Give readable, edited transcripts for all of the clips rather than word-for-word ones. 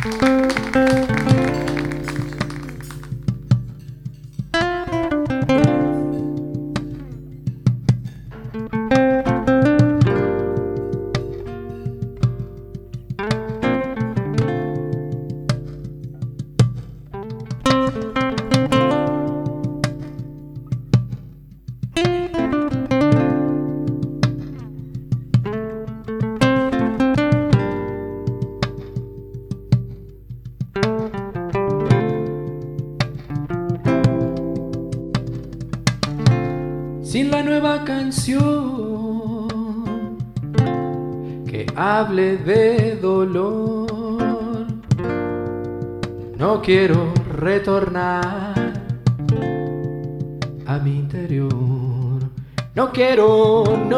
Sin la nueva canción que hable de dolor, no quiero retornar a mi interior. No quiero,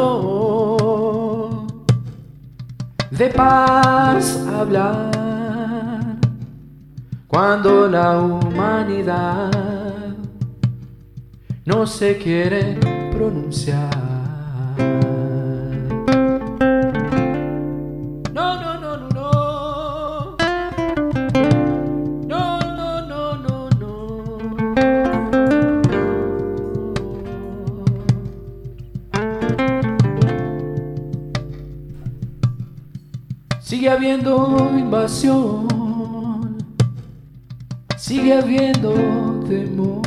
no, de paz hablar cuando la humanidad no se quiere pronunciar. No, no, no, no, no. No, no, no, no, no. Sigue habiendo invasión, sigue habiendo temor.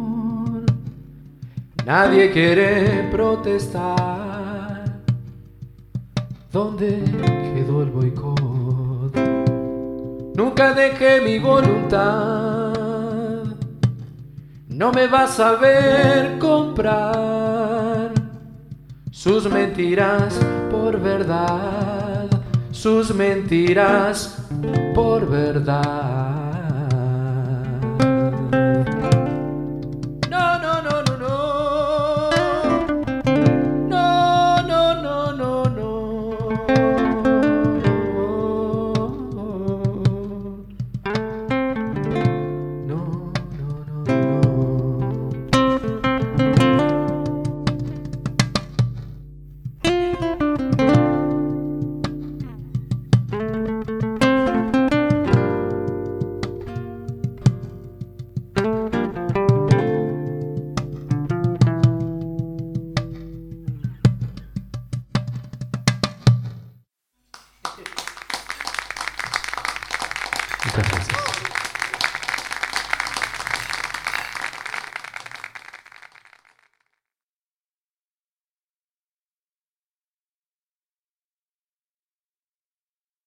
Nadie quiere protestar. ¿Dónde quedó el boicot? Nunca dejé mi voluntad. No me vas a ver comprar sus mentiras por verdad, sus mentiras por verdad.